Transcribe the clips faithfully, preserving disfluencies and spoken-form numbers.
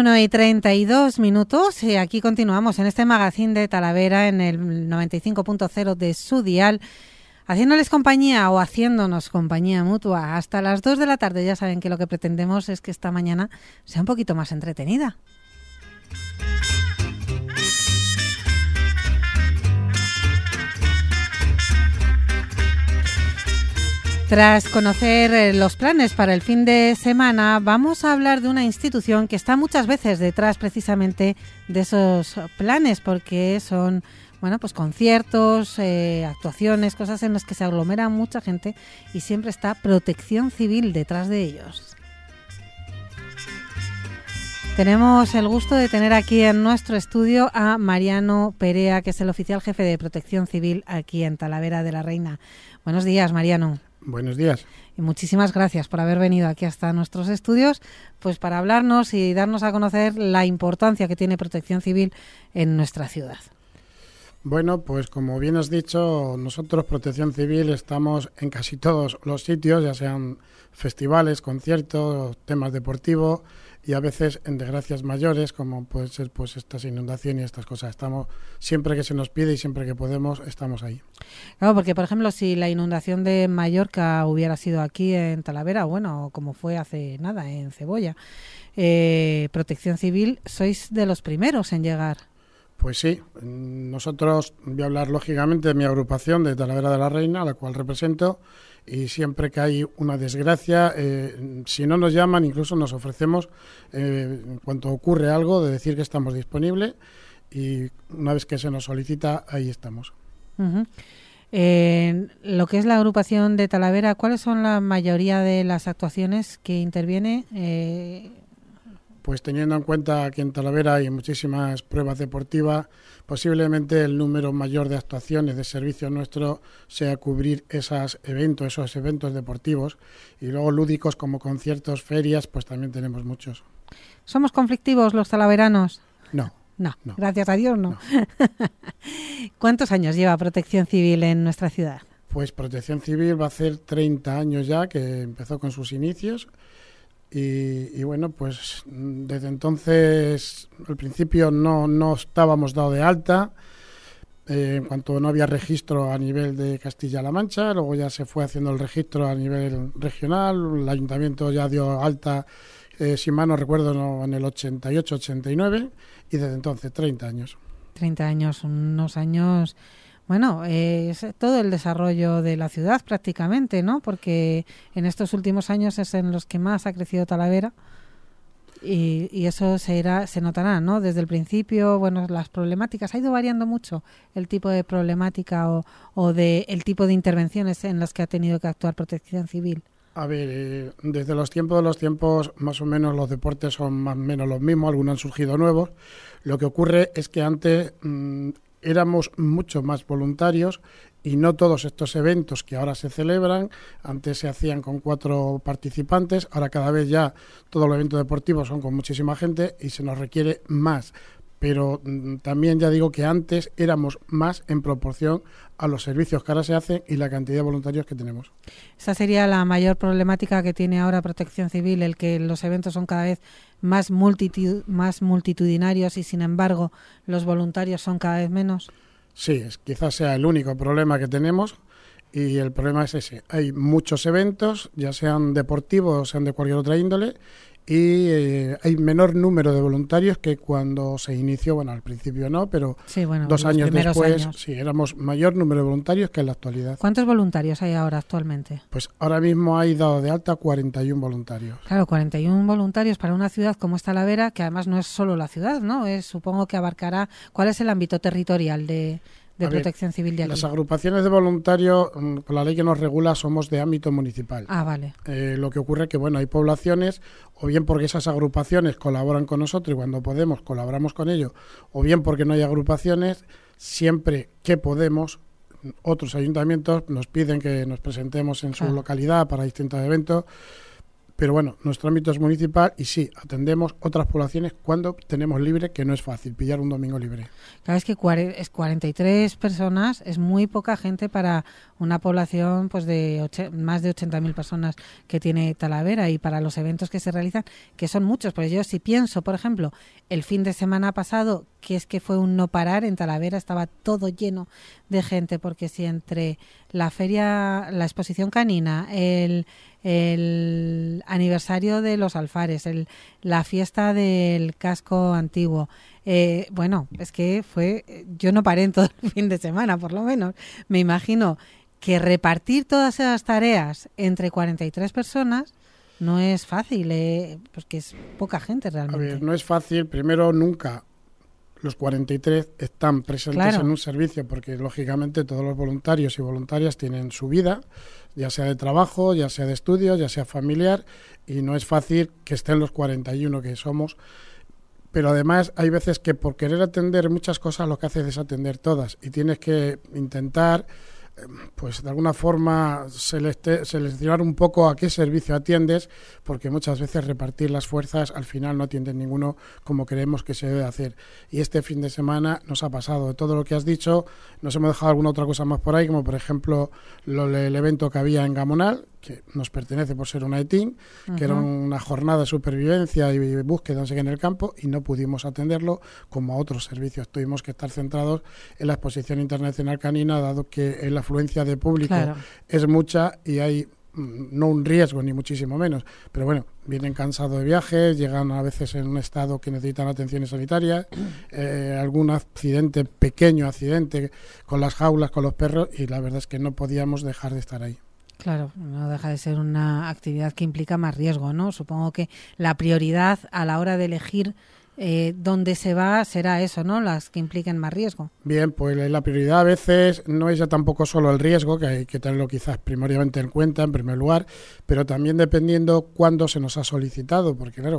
Una y treinta y dos minutos y aquí continuamos en este magazín de Talavera en el noventa y cinco punto cero de su dial, haciéndoles compañía o haciéndonos compañía mutua hasta las dos de la tarde. Ya saben que lo que pretendemos es que esta mañana sea un poquito más entretenida. Tras conocer los planes para el fin de semana, vamos a hablar de una institución que está muchas veces detrás precisamente de esos planes, porque son, bueno, pues conciertos, eh, actuaciones, cosas en las que se aglomera mucha gente y siempre está Protección Civil detrás de ellos. Tenemos el gusto de tener aquí en nuestro estudio a Mariano Perea, que es el oficial jefe de Protección Civil aquí en Talavera de la Reina. Buenos días, Mariano. Buenos días. Y muchísimas gracias por haber venido aquí hasta nuestros estudios, pues para hablarnos y darnos a conocer la importancia que tiene Protección Civil en nuestra ciudad. Bueno, pues como bien has dicho, nosotros Protección Civil estamos en casi todos los sitios, ya sean festivales, conciertos, temas deportivos y a veces en desgracias mayores, como pueden ser pues estas inundaciones y estas cosas. Estamos siempre que se nos pide y siempre que podemos, estamos ahí. Claro, porque por ejemplo, si la inundación de Mallorca hubiera sido aquí en Talavera, bueno, como fue hace nada en Cebolla, eh, Protección Civil sois de los primeros en llegar. Pues sí, nosotros, voy a hablar lógicamente de mi agrupación de Talavera de la Reina, a la cual represento, y siempre que hay una desgracia, eh, si no nos llaman, incluso nos ofrecemos, eh, en cuanto ocurre algo, de decir que estamos disponibles, y una vez que se nos solicita, ahí estamos. Uh-huh. Eh, lo que es la agrupación de Talavera, ¿cuáles son la mayoría de las actuaciones que interviene? Eh, Pues teniendo en cuenta que en Talavera hay muchísimas pruebas deportivas, posiblemente el número mayor de actuaciones de servicio nuestro sea cubrir esos eventos, esos eventos deportivos, y luego lúdicos como conciertos, ferias, pues también tenemos muchos. ¿Somos conflictivos los talaveranos? No. No, no. Gracias a Dios no. no. ¿Cuántos años lleva Protección Civil en nuestra ciudad? Pues Protección Civil va a hacer treinta años ya, que empezó con sus inicios. Y, y bueno, pues desde entonces, al principio no, no estábamos dado de alta, eh, en cuanto no había registro a nivel de Castilla-La Mancha, luego ya se fue haciendo el registro a nivel regional, el ayuntamiento ya dio alta, eh, si mal no recuerdo, no, en el ochenta y ocho ochenta y nueve, y desde entonces treinta años. treinta años, unos años... Bueno, eh, es todo el desarrollo de la ciudad prácticamente, ¿no? Porque en estos últimos años es en los que más ha crecido Talavera y, y eso se irá, se notará, ¿no? Desde el principio, bueno, las problemáticas, ha ido variando mucho el tipo de problemática o, o de el tipo de intervenciones en las que ha tenido que actuar Protección Civil. A ver, eh, desde los tiempos de los tiempos, más o menos los deportes son más o menos los mismos, algunos han surgido nuevos. Lo que ocurre es que antes... Mmm, éramos mucho más voluntarios y no todos estos eventos que ahora se celebran, antes se hacían con cuatro participantes, ahora cada vez ya todos los eventos deportivos son con muchísima gente y se nos requiere más. Pero mm, también ya digo que antes éramos más en proporción a los servicios que ahora se hacen y la cantidad de voluntarios que tenemos. Esa sería la mayor problemática que tiene ahora Protección Civil, el que los eventos son cada vez más, multitud, más multitudinarios y sin embargo los voluntarios son cada vez menos. Sí, es, quizás sea el único problema que tenemos y el problema es ese. Hay muchos eventos, ya sean deportivos o sean de cualquier otra índole, y eh, hay menor número de voluntarios que cuando se inició, bueno, al principio no, pero sí, bueno, dos años después, años. sí, éramos mayor número de voluntarios que en la actualidad. ¿Cuántos voluntarios hay ahora actualmente? Pues ahora mismo hay dado de alta cuarenta y uno voluntarios. Claro, cuarenta y uno voluntarios para una ciudad como es Talavera, que además no es solo la ciudad, ¿no? Es, supongo que abarcará, ¿cuál es el ámbito territorial de... de a Protección ver, Civil de aquí? Las agrupaciones de voluntarios, con la ley que nos regula, somos de ámbito municipal. Ah, vale. Eh, lo que ocurre es que, bueno, hay poblaciones, o bien porque esas agrupaciones colaboran con nosotros y cuando podemos colaboramos con ellos, o bien porque no hay agrupaciones, siempre que podemos, otros ayuntamientos nos piden que nos presentemos en su ah. localidad para distintos eventos. Pero bueno, nuestro ámbito es municipal y sí, atendemos otras poblaciones cuando tenemos libre, que no es fácil pillar un domingo libre. Claro, es que es cuarenta y tres personas, es muy poca gente para una población pues de och- más de ochenta mil personas que tiene Talavera, y para los eventos que se realizan, que son muchos. Pues yo si pienso, por ejemplo, el fin de semana pasado, que es que fue un no parar en Talavera, estaba todo lleno de gente, porque si entre la feria, la exposición canina, el el aniversario de los alfares, el, la fiesta del casco antiguo, eh, bueno, es que fue, yo no paré en todo el fin de semana, por lo menos. Me imagino que repartir todas esas tareas entre cuarenta y tres personas no es fácil, eh, porque es poca gente realmente. A ver, no es fácil. Primero, nunca los cuarenta y tres están presentes claro. en un servicio, porque lógicamente todos los voluntarios y voluntarias tienen su vida, ya sea de trabajo, ya sea de estudios, ya sea familiar, y no es fácil que estén los cuarenta y uno que somos. Pero además hay veces que por querer atender muchas cosas lo que haces es atender todas, y tienes que intentar pues de alguna forma seleste, seleccionar un poco a qué servicio atiendes, porque muchas veces repartir las fuerzas al final no atienden ninguno como creemos que se debe hacer. Y este fin de semana nos ha pasado. De todo lo que has dicho, nos hemos dejado alguna otra cosa más por ahí, como por ejemplo lo, el evento que había en Gamonal, que nos pertenece por ser una E T I N, uh-huh. que era una jornada de supervivencia y búsqueda no sé qué en el campo, y no pudimos atenderlo como a otros servicios. Tuvimos que estar centrados en la exposición internacional canina, dado que la afluencia de público claro. es mucha y hay no un riesgo ni muchísimo menos, pero bueno, vienen cansados de viajes, llegan a veces en un estado que necesitan atenciones sanitarias, eh, algún accidente, pequeño accidente con las jaulas, con los perros, y la verdad es que no podíamos dejar de estar ahí. Claro, no deja de ser una actividad que implica más riesgo, ¿no? Supongo que la prioridad a la hora de elegir eh, dónde se va será eso, ¿no? Las que impliquen más riesgo. Bien, pues la prioridad a veces no es ya tampoco solo el riesgo, que hay que tenerlo quizás primordialmente en cuenta en primer lugar, pero también dependiendo cuándo se nos ha solicitado, porque claro,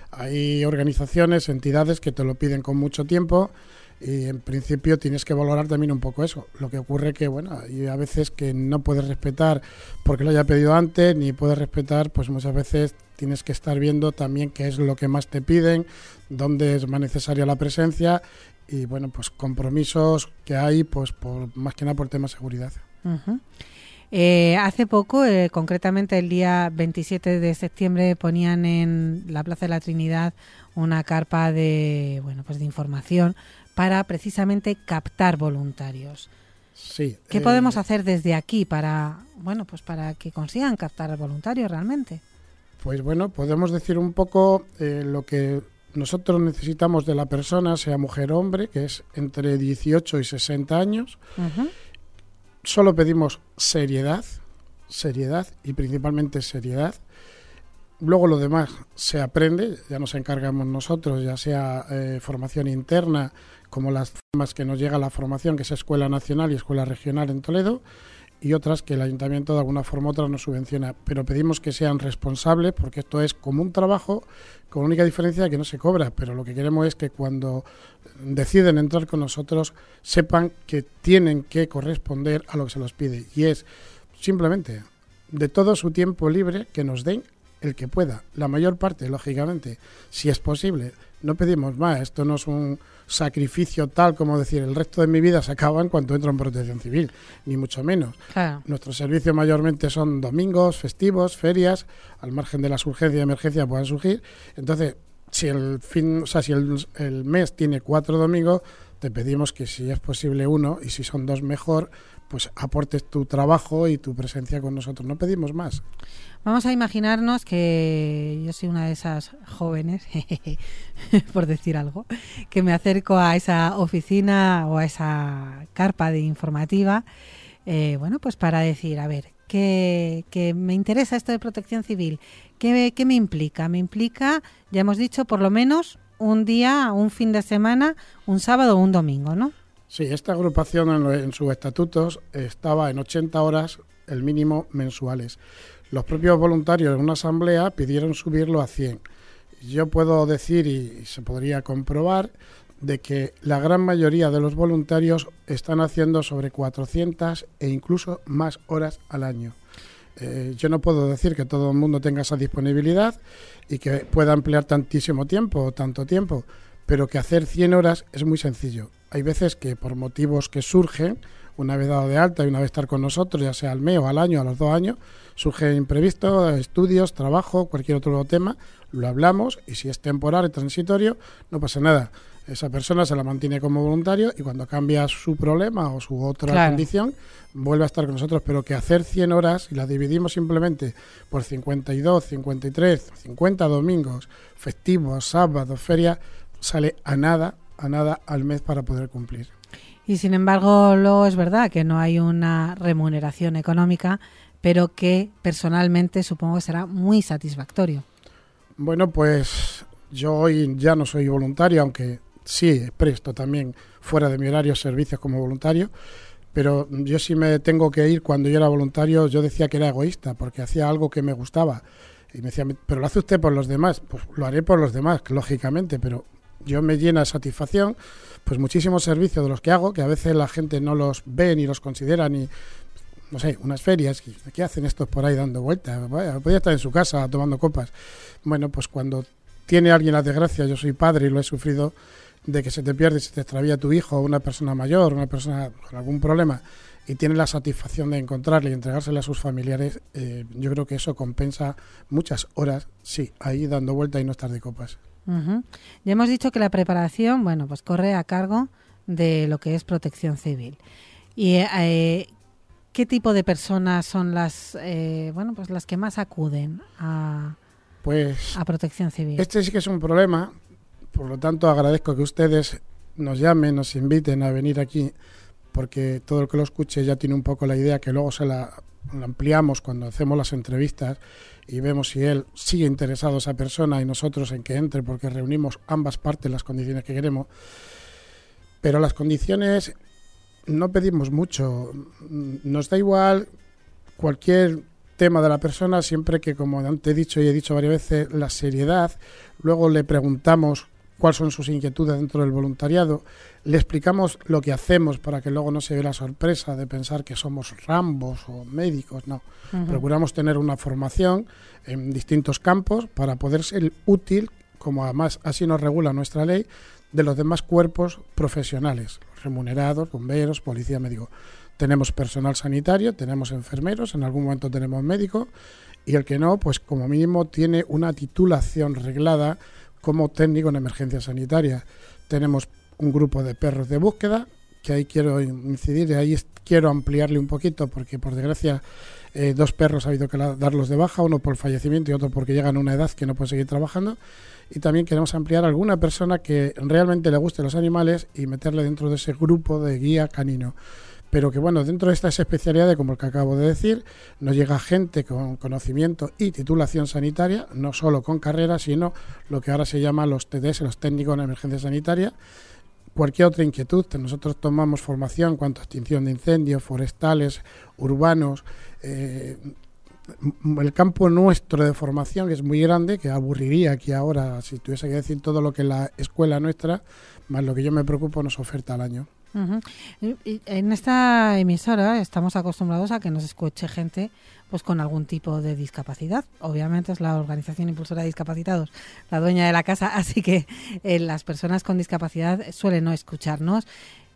hay organizaciones, entidades que te lo piden con mucho tiempo, y en principio tienes que valorar también un poco eso. Lo que ocurre que, bueno, hay a veces que no puedes respetar porque lo haya pedido antes, ni puedes respetar, pues muchas veces tienes que estar viendo también qué es lo que más te piden, dónde es más necesaria la presencia, y bueno, pues compromisos que hay, pues por más que nada por tema de seguridad. Uh-huh. Eh, hace poco, eh, concretamente el día veintisiete de septiembre, ponían en la Plaza de la Trinidad una carpa de, bueno, pues de información para precisamente captar voluntarios. Sí. ¿Qué eh, podemos hacer desde aquí para, bueno, pues para que consigan captar voluntarios realmente? Pues bueno, podemos decir un poco eh, lo que nosotros necesitamos de la persona, sea mujer o hombre, que es entre dieciocho y sesenta años. Uh-huh. Solo pedimos seriedad, seriedad y principalmente seriedad. Luego lo demás se aprende, ya nos encargamos nosotros, ya sea eh, formación interna, como las formas que nos llega la formación, que es Escuela Nacional y Escuela Regional en Toledo, y otras que el Ayuntamiento de alguna forma u otra nos subvenciona. Pero pedimos que sean responsables, porque esto es como un trabajo, con la única diferencia de que no se cobra, pero lo que queremos es que cuando deciden entrar con nosotros sepan que tienen que corresponder a lo que se los pide, y es simplemente de todo su tiempo libre que nos den el que pueda, la mayor parte, lógicamente, si es posible. No pedimos más, esto no es un sacrificio tal como decir el resto de mi vida se acaba en cuanto entro en protección civil, ni mucho menos. Claro. Nuestros servicios mayormente son domingos, festivos, ferias, al margen de las urgencias y emergencias puedan surgir. Entonces, si el fin, o sea, si el, el mes tiene cuatro domingos, te pedimos que si es posible uno, y si son dos mejor, pues aportes tu trabajo y tu presencia con nosotros. No pedimos más. Vamos a imaginarnos que yo soy una de esas jóvenes, por decir algo, que me acerco a esa oficina o a esa carpa de informativa, eh, bueno, pues para decir, a ver, que, que me interesa esto de protección civil, ¿qué, qué me implica? Me implica, ya hemos dicho, por lo menos un día, un fin de semana, un sábado o un domingo, ¿no? Sí, esta agrupación en, lo, en sus estatutos estaba en ochenta horas, el mínimo mensuales. Los propios voluntarios en una asamblea pidieron subirlo a cien. Yo puedo decir, y se podría comprobar, de que la gran mayoría de los voluntarios están haciendo sobre cuatrocientas e incluso más horas al año. Eh, yo no puedo decir que todo el mundo tenga esa disponibilidad y que pueda emplear tantísimo tiempo o tanto tiempo, pero que hacer cien horas es muy sencillo. Hay veces que por motivos que surgen, una vez dado de alta y una vez estar con nosotros, ya sea al mes o al año, a los dos años, surge imprevisto, estudios, trabajo, cualquier otro tema, lo hablamos y si es temporal y transitorio, no pasa nada. Esa persona se la mantiene como voluntario y cuando cambia su problema o su otra claro. condición, vuelve a estar con nosotros. Pero que hacer cien horas y las dividimos simplemente por cincuenta y dos, cincuenta y tres, cincuenta domingos, festivos, sábados, ferias, sale a nada, a nada al mes para poder cumplir. Y sin embargo, luego es verdad que no hay una remuneración económica, pero que personalmente supongo que será muy satisfactorio. Bueno, pues yo hoy ya no soy voluntario, aunque sí presto también fuera de mi horario servicios como voluntario, pero yo sí me tengo que ir. Cuando yo era voluntario yo decía que era egoísta porque hacía algo que me gustaba y me decía, pero lo hace usted por los demás. Pues lo haré por los demás, lógicamente, pero yo me llena de satisfacción pues muchísimos servicios de los que hago, que a veces la gente no los ve ni los considera, ni, no sé, unas ferias, ¿qué hacen estos por ahí dando vueltas? Vaya, podría estar en su casa tomando copas. Bueno, pues cuando tiene alguien la desgracia, yo soy padre y lo he sufrido, de que se te pierde, se te extravía tu hijo, una persona mayor, una persona con algún problema, y tiene la satisfacción de encontrarle y entregársele a sus familiares, eh, yo creo que eso compensa muchas horas, sí, ahí dando vueltas y no estar de copas. Uh-huh. Ya hemos dicho que la preparación, bueno, pues corre a cargo de lo que es Protección Civil. Y eh, ¿qué tipo de personas son las, eh, bueno, pues las que más acuden a, pues, a Protección Civil? Este sí que es un problema, por lo tanto agradezco que ustedes nos llamen, nos inviten a venir aquí, porque todo el que lo escuche ya tiene un poco la idea, que luego se la, la ampliamos cuando hacemos las entrevistas y vemos si él sigue interesado, esa persona, y nosotros en que entre, porque reunimos ambas partes las condiciones que queremos. Pero las condiciones no pedimos mucho, nos da igual cualquier tema de la persona, siempre que, como antes he dicho y he dicho varias veces, la seriedad. Luego le preguntamos cuáles son sus inquietudes dentro del voluntariado, le explicamos lo que hacemos para que luego no se vea la sorpresa de pensar que somos Rambos o médicos, no. Uh-huh. Procuramos tener una formación en distintos campos para poder ser útil, como además así nos regula nuestra ley, de los demás cuerpos profesionales, remunerados, bomberos, policía, médico. Tenemos personal sanitario, tenemos enfermeros, en algún momento tenemos médicos, y el que no, pues como mínimo tiene una titulación reglada como técnico en emergencias sanitarias. Tenemos un grupo de perros de búsqueda, que ahí quiero incidir, y ahí quiero ampliarle un poquito, porque por desgracia eh, dos perros ha habido que la, darlos de baja, uno por fallecimiento y otro porque llegan a una edad que no pueden seguir trabajando. Y también queremos ampliar a alguna persona que realmente le guste los animales y meterle dentro de ese grupo de guía canino. Pero que bueno, dentro de estas especialidades, como el que acabo de decir, nos llega gente con conocimiento y titulación sanitaria, no solo con carrera, sino lo que ahora se llama los T D S, los técnicos en emergencia sanitaria. Cualquier otra inquietud, nosotros tomamos formación en cuanto a extinción de incendios, forestales, urbanos, eh, el campo nuestro de formación, que es muy grande, que aburriría aquí ahora si tuviese que decir todo lo que la escuela nuestra, más lo que yo me preocupo, nos oferta al año. Uh-huh. En esta emisora estamos acostumbrados a que nos escuche gente pues con algún tipo de discapacidad. Obviamente es la Organización Impulsora de Discapacitados la dueña de la casa, así que eh, las personas con discapacidad suelen no escucharnos.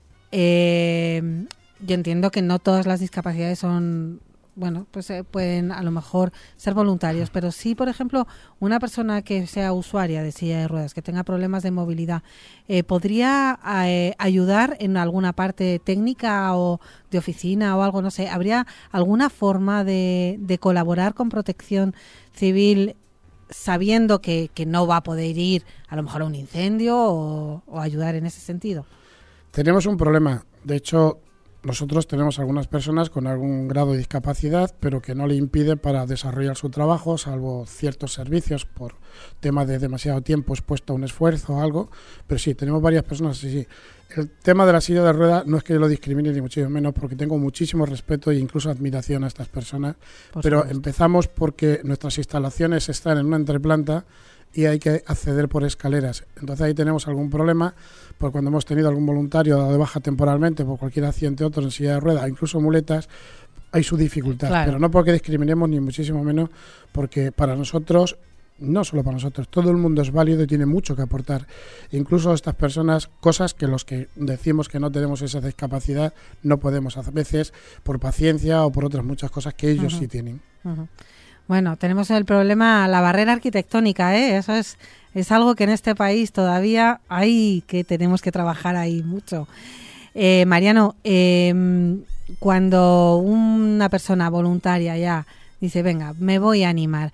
Eh, yo entiendo que no todas las discapacidades son... Bueno, pues eh, pueden a lo mejor ser voluntarios, pero sí, por ejemplo, una persona que sea usuaria de silla de ruedas, que tenga problemas de movilidad, eh, ¿podría eh, ayudar en alguna parte técnica o de oficina o algo? No sé, ¿habría alguna forma de, de colaborar con Protección Civil sabiendo que, que no va a poder ir a lo mejor a un incendio o, o ayudar en ese sentido? Tenemos un problema. De hecho, nosotros tenemos algunas personas con algún grado de discapacidad, pero que no le impide para desarrollar su trabajo, salvo ciertos servicios por tema de demasiado tiempo expuesto a un esfuerzo o algo. Pero sí, tenemos varias personas, sí, sí. El tema de la silla de ruedas no es que yo lo discrimine ni muchísimo menos, porque tengo muchísimo respeto e incluso admiración a estas personas. Por pero supuesto. Empezamos porque nuestras instalaciones están en una entreplanta y hay que acceder por escaleras. Entonces ahí tenemos algún problema, porque cuando hemos tenido algún voluntario dado de baja temporalmente por cualquier accidente otro en silla de ruedas, incluso muletas, hay su dificultad, claro. pero no porque discriminemos ni muchísimo menos, porque para nosotros, no solo para nosotros, todo el mundo es válido y tiene mucho que aportar. Incluso estas personas, cosas que los que decimos que no tenemos esa discapacidad no podemos hacer, a veces por paciencia o por otras muchas cosas que ellos uh-huh. sí tienen. Uh-huh. Bueno, tenemos el problema, la barrera arquitectónica, ¿eh? Eso es, es algo que en este país todavía hay, que tenemos que trabajar ahí mucho. Eh, Mariano, eh, cuando una persona voluntaria ya dice, venga, me voy a animar,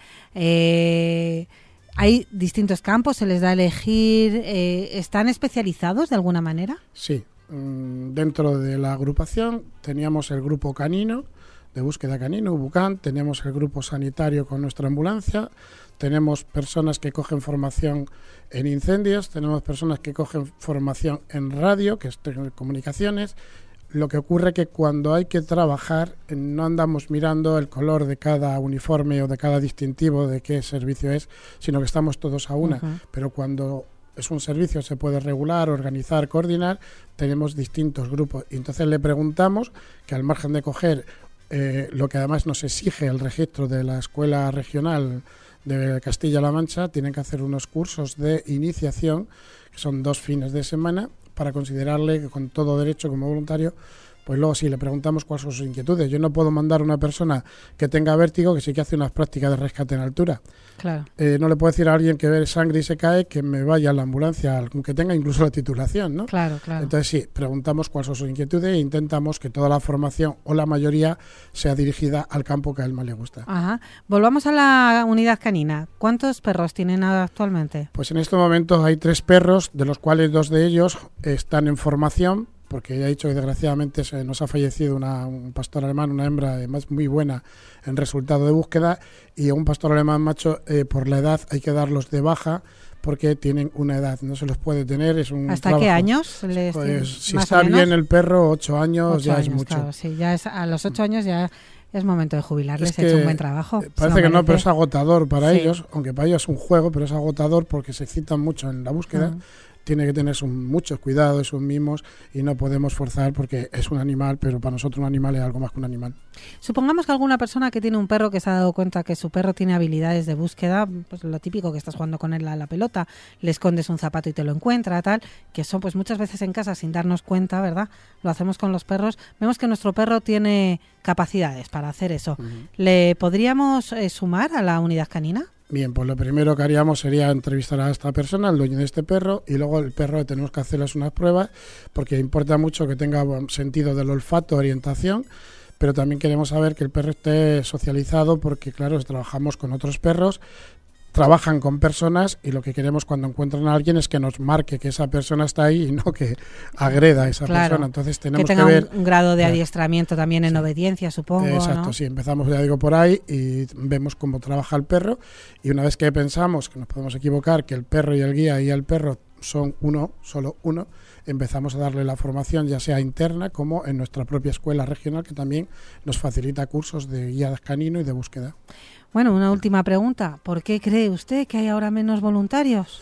eh, hay distintos campos, se les da a elegir, eh, ¿están especializados de alguna manera? Sí, mm, dentro de la agrupación teníamos el grupo canino, de búsqueda canino, Bucán, tenemos el grupo sanitario con nuestra ambulancia, tenemos personas que cogen formación en incendios, tenemos personas que cogen formación en radio, que es comunicaciones. Lo que ocurre que cuando hay que trabajar no andamos mirando el color de cada uniforme o de cada distintivo de qué servicio es, sino que estamos todos a una. Uh-huh. Pero cuando es un servicio, se puede regular, organizar, coordinar, tenemos distintos grupos. Y entonces le preguntamos que al margen de coger eh, lo que además nos exige el registro de la Escuela Regional de Castilla-La Mancha, tienen que hacer unos cursos de iniciación, que son dos fines de semana, para considerarle que con todo derecho como voluntario, pues luego sí le preguntamos cuáles son sus inquietudes. Yo no puedo mandar a una persona que tenga vértigo que sí que hace unas prácticas de rescate en altura. Claro. Eh, no le puedo decir a alguien que ve sangre y se cae que me vaya a la ambulancia, aunque tenga incluso la titulación, ¿no? Claro, claro. Entonces sí, preguntamos cuáles son sus inquietudes e intentamos que toda la formación o la mayoría sea dirigida al campo que a él más le gusta. Ajá. Volvamos a la unidad canina. ¿Cuántos perros tienen actualmente? Pues en estos momentos hay tres perros, de los cuales dos de ellos están en formación, porque ya he dicho que desgraciadamente se nos ha fallecido una, un pastor alemán, una hembra además muy buena en resultado de búsqueda, y a un pastor alemán macho eh, por la edad hay que darlos de baja porque tienen una edad, no se los puede tener. Es un ¿Hasta trabajo. qué años? Les Pues si está bien el perro, ocho años ocho ya años, es mucho. Claro, sí, ya es, a los ocho años ya es momento de jubilarles, es he hecho un buen trabajo. Parece que no, pero es agotador para sí. ellos, aunque para ellos es un juego, pero es agotador porque se excitan mucho en la búsqueda. Uh-huh. Tiene que tener sus, muchos cuidados, sus mimos, y no podemos forzar porque es un animal, pero para nosotros un animal es algo más que un animal. Supongamos que alguna persona que tiene un perro que se ha dado cuenta que su perro tiene habilidades de búsqueda, pues lo típico que estás jugando con él a la pelota, le escondes un zapato y te lo encuentra, tal, que son pues muchas veces en casa sin darnos cuenta, ¿verdad? Lo hacemos con los perros. Vemos que nuestro perro tiene capacidades para hacer eso. Uh-huh. ¿Le podríamos eh, sumar a la unidad canina? Bien, pues lo primero que haríamos sería entrevistar a esta persona, al dueño de este perro, y luego el perro tenemos que hacerles unas pruebas porque importa mucho que tenga sentido del olfato, orientación, pero también queremos saber que el perro esté socializado porque, claro, trabajamos con otros perros, trabajan con personas y lo que queremos cuando encuentran a alguien es que nos marque que esa persona está ahí y no que agreda a esa claro, persona. Entonces tenemos que tenga que ver un, un grado de adiestramiento también en sí. obediencia, supongo. Exacto, ¿no? Sí, empezamos, ya digo, por ahí y vemos cómo trabaja el perro, y una vez que pensamos que nos podemos equivocar, que el perro y el guía y el perro son uno, solo uno, empezamos a darle la formación ya sea interna como en nuestra propia escuela regional, que también nos facilita cursos de guía canino y de búsqueda. Bueno, una última pregunta. ¿Por qué cree usted que hay ahora menos voluntarios?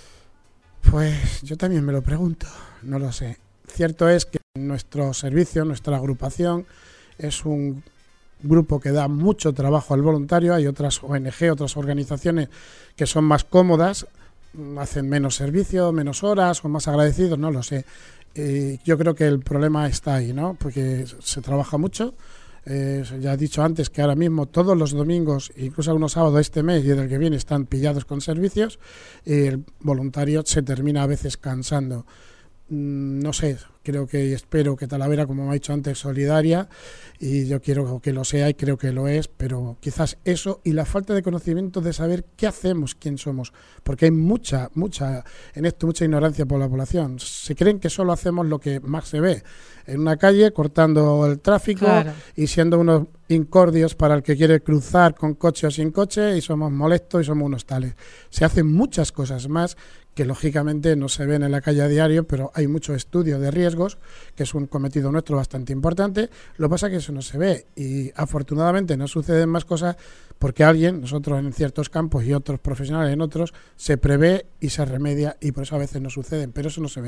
Pues yo también me lo pregunto, no lo sé. Cierto es que nuestro servicio, nuestra agrupación, es un grupo que da mucho trabajo al voluntario. Hay otras O N Ge, otras organizaciones que son más cómodas, hacen menos servicio, menos horas, o más agradecidos, no lo sé. Eh, yo creo que el problema está ahí, ¿no? Porque se trabaja mucho. Eh, ya he dicho antes que ahora mismo todos los domingos, incluso algunos sábados de este mes y del que viene, están pillados con servicios, y el voluntario se termina a veces cansando. Mm, no sé, creo que y espero que Talavera, como me ha dicho antes, es solidaria, y yo quiero que lo sea y creo que lo es, pero quizás eso y la falta de conocimiento de saber qué hacemos, quién somos, porque hay mucha, mucha, en esto mucha ignorancia por la población. Se creen que solo hacemos lo que más se ve en una calle, cortando el tráfico, claro, y siendo unos incordios para el que quiere cruzar con coche o sin coche, y somos molestos y somos unos tales. Se hacen muchas cosas más que lógicamente no se ven en la calle a diario, pero hay mucho estudio de riesgos, que es un cometido nuestro bastante importante. Lo que pasa es que eso no se ve, y afortunadamente no suceden más cosas porque alguien, nosotros en ciertos campos y otros profesionales en otros, se prevé y se remedia, y por eso a veces no suceden, pero eso no se ve.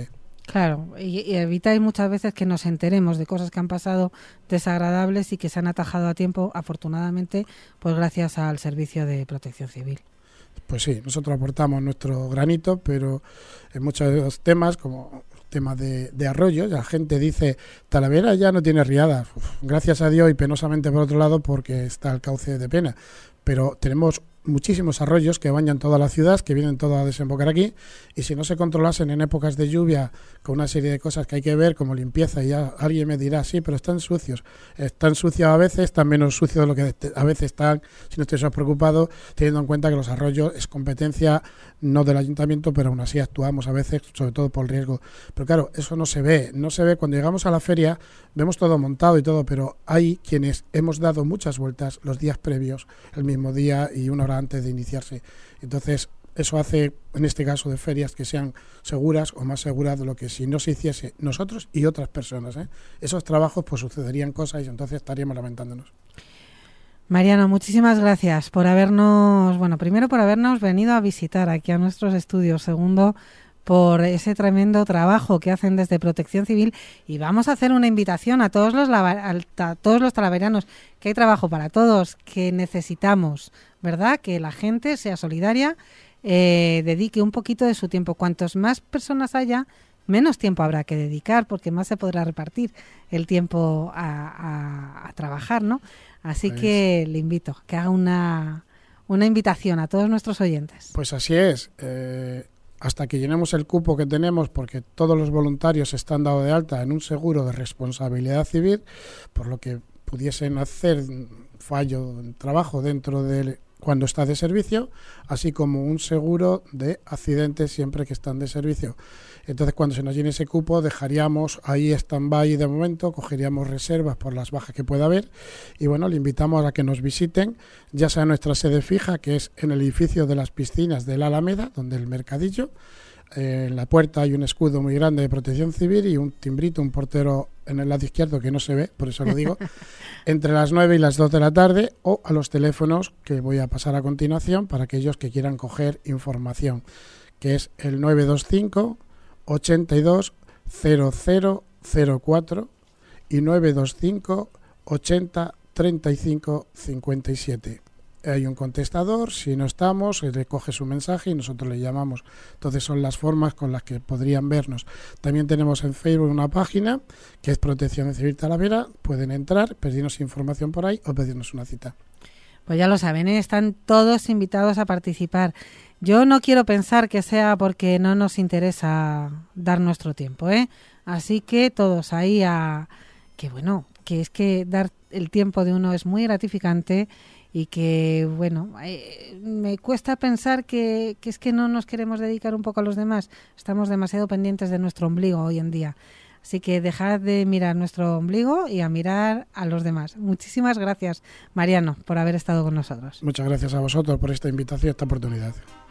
Claro, y, y evitáis muchas veces que nos enteremos de cosas que han pasado desagradables y que se han atajado a tiempo, afortunadamente, pues gracias al Servicio de Protección Civil. Pues sí, nosotros aportamos nuestro granito, pero en muchos temas, como temas de, de arroyos, la gente dice, Talavera ya no tiene riadas. Uf, gracias a Dios y penosamente por otro lado, porque está el cauce de Pena. Pero tenemos muchísimos arroyos que bañan toda la ciudad, que vienen todos a desembocar aquí, y si no se controlasen en épocas de lluvia con una serie de cosas que hay que ver, como limpieza, y ya alguien me dirá, sí, pero están sucios. Están sucios a veces, están menos sucios de lo que a veces están, si no estoy preocupado, teniendo en cuenta que los arroyos es competencia no del ayuntamiento, pero aún así actuamos a veces, sobre todo por el riesgo. Pero claro, eso no se ve, no se ve. Cuando llegamos a la feria, vemos todo montado y todo, pero hay quienes hemos dado muchas vueltas los días previos, el mismo día y una hora antes de iniciarse. Entonces, eso hace, en este caso de ferias, que sean seguras o más seguras de lo que si no se hiciese nosotros y otras personas, ¿eh? Esos trabajos, pues sucederían cosas y entonces estaríamos lamentándonos. Mariano, muchísimas gracias por habernos, bueno, primero por habernos venido a visitar aquí a nuestros estudios, segundo por ese tremendo trabajo que hacen desde Protección Civil, y vamos a hacer una invitación a todos los lava, a todos los talaveranos, que hay trabajo para todos, que necesitamos, ¿verdad?, que la gente sea solidaria, eh, dedique un poquito de su tiempo. Cuantos más personas haya, menos tiempo habrá que dedicar, porque más se podrá repartir el tiempo a, a, a trabajar, ¿no? Así pues, que le invito que haga una, una invitación a todos nuestros oyentes. Pues así es. Eh, hasta que llenemos el cupo que tenemos, porque todos los voluntarios están dados de alta en un seguro de responsabilidad civil, por lo que pudiesen hacer fallo en trabajo dentro del cuando está de servicio, así como un seguro de accidentes siempre que están de servicio. Entonces, cuando se nos llene ese cupo, dejaríamos ahí stand-by de momento, cogeríamos reservas por las bajas que pueda haber, y bueno, le invitamos a que nos visiten, ya sea nuestra sede fija, que es en el edificio de las piscinas de la Alameda, donde el mercadillo, eh, en la puerta hay un escudo muy grande de Protección Civil y un timbrito, un portero en el lado izquierdo que no se ve, por eso lo digo, entre las nueve y las dos de la tarde, o a los teléfonos que voy a pasar a continuación para aquellos que quieran coger información, que es el nueve dos cinco, ochenta y dos, cero cero cero cuatro y nueve dos cinco, ochenta, treinta y cinco, cincuenta y siete. Hay un contestador, si no estamos, le coge su mensaje y nosotros le llamamos. Entonces son las formas con las que podrían vernos. También tenemos en Facebook una página que es Protección Civil Talavera. Pueden entrar, pedirnos información por ahí o pedirnos una cita. Pues ya lo saben, ¿eh? Están todos invitados a participar. Yo no quiero pensar que sea porque no nos interesa dar nuestro tiempo, ¿eh? Así que todos ahí a... que bueno, que es que dar el tiempo de uno es muy gratificante y que, bueno, eh, me cuesta pensar que, que es que no nos queremos dedicar un poco a los demás. Estamos demasiado pendientes de nuestro ombligo hoy en día. Así que dejad de mirar nuestro ombligo y a mirar a los demás. Muchísimas gracias, Mariano, por haber estado con nosotros. Muchas gracias a vosotros por esta invitación, esta oportunidad.